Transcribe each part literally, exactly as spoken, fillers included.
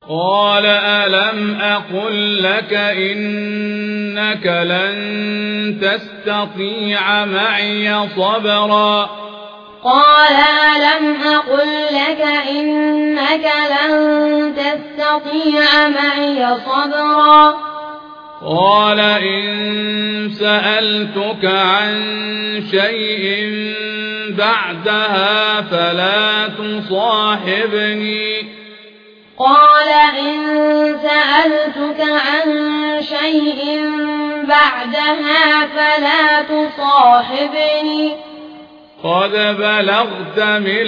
قال ألم أقل لك إنك لن تستطيع معي صبرا قال ألم أقل لك إنك لن تستطيع معي صبرا قال إن سألتك عن شيء بعدها فلا تصاحبني قال إن سألتك عن شيء بعدها فلا تصاحبني قد بلغت من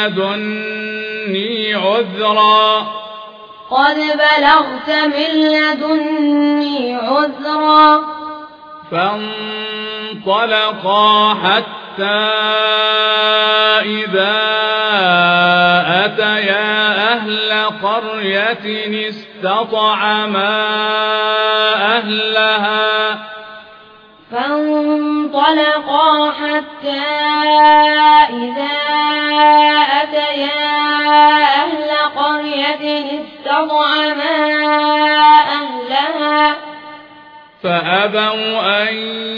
لدني عذرا قد بلغت من لدني عذرا فانطلقا حتى إذا أتيا أهل قرية استطعما أهلها فانطلقا حتى إذا أتيا أهل قرية استطعما أهلها فأبوا أن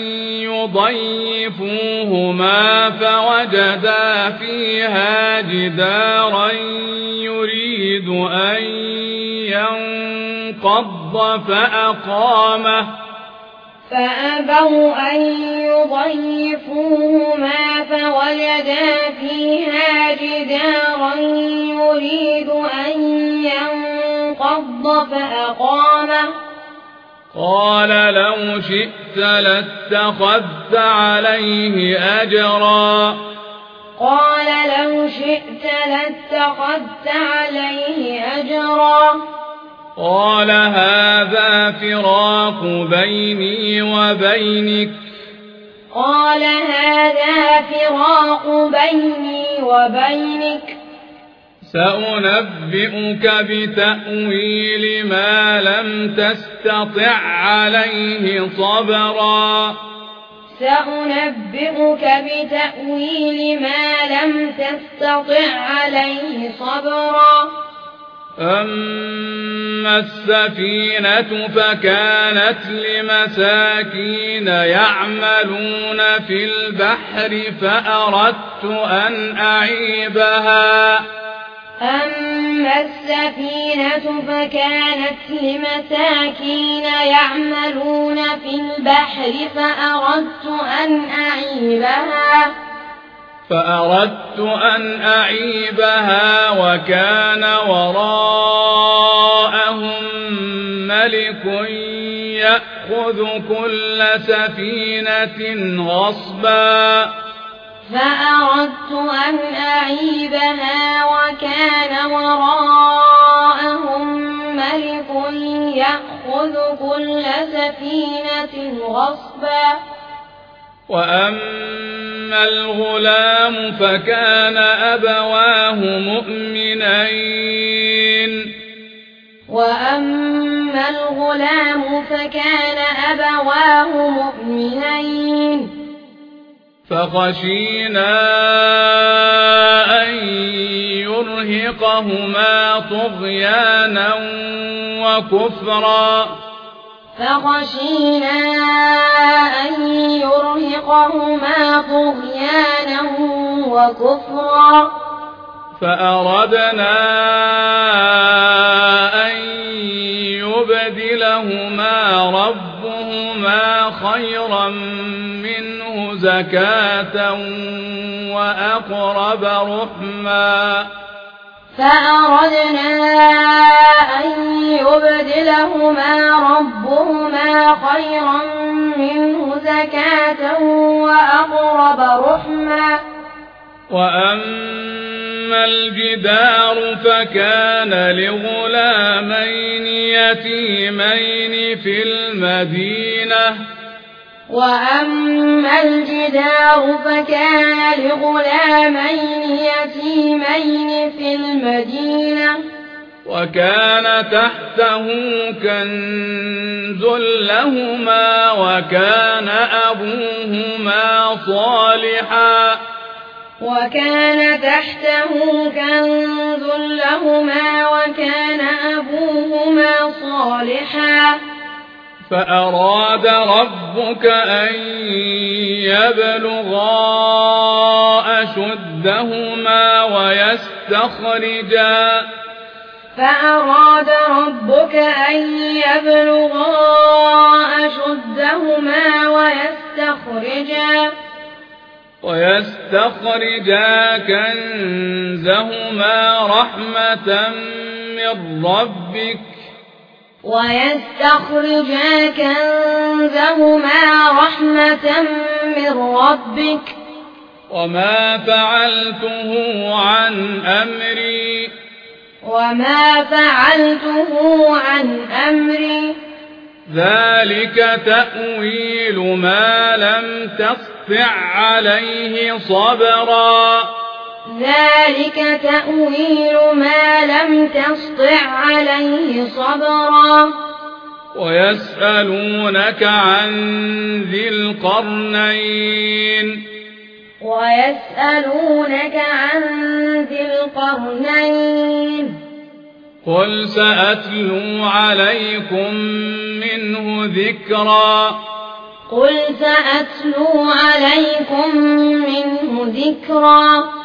يضيفوهما فوجدا فيها جدارا يريد أن ينقض فأقامه فأبوا أن يضيفوهما فوجدا فيها جدارا يريد أن ينقض فأقامه قال لو شئت لاتخذت عليه أجرا قال لو شئت لاتخذت عليه أجرا قال هذا فراق بيني وبينك قال هذا فراق بيني وبينك سأنبئك بتأويل ما لم تستطع عليه صبرا سأنبئك بتأويل ما لم تستطع عليه صبرا أما السفينة فكانت لمساكين يعملون في البحر فأردت أن أعيبها أما السفينة فكانت لمساكين يعملون في البحر فأردت أن أعيبها فأردت أن أعيبها وكان وراءهم ملك يأخذ كل سفينة غصبا فأردت أن أعيبها وكان وراءهم ملك يأخذ كل سفينة غصبا وأما الغلام فكان أبواه مؤمنين وأما الغلام فكان أبواه مؤمنين فخشينا أن يرهقهما طغيانا وكفرا فخشينا أن يرهقهما طغيانا وكفرا فأردنا أن يبدلهما ربهما خيرا منه زكاة وأقرب رحما فأردنا أن يبدلهما ربهما خيرا منه زكاة وأقرب رحما وأما الجدار فكان لغلامين يتيمين في المدينة وأما الجدار فكان لغلامين يتيمين في المدينة وكان تحته كنز لهما وكان أبوهما صالحا وكان تحته كنز لهما وكان أبوهما فأراد ربك أن يبلغا أشدهما ويستخرجا فأراد ربك أن يبلغا أشدهما ويستخرجا ويستخرجا كنزهما رحمة من ربك ويستخرجا كنزهما رحمة من ربك وما فعلته عن أمري وما فعلته عن أمري ذلك تأويل ما لم تسطع عليه صبرا ذلك تأويل ما لم تسطع عليه صبرا ويسألونك عن ذي القرنين ويسألونك عن ذي القرنين قل سأتلو عليكم منه ذكرا قل سأتلو عليكم منه ذكرا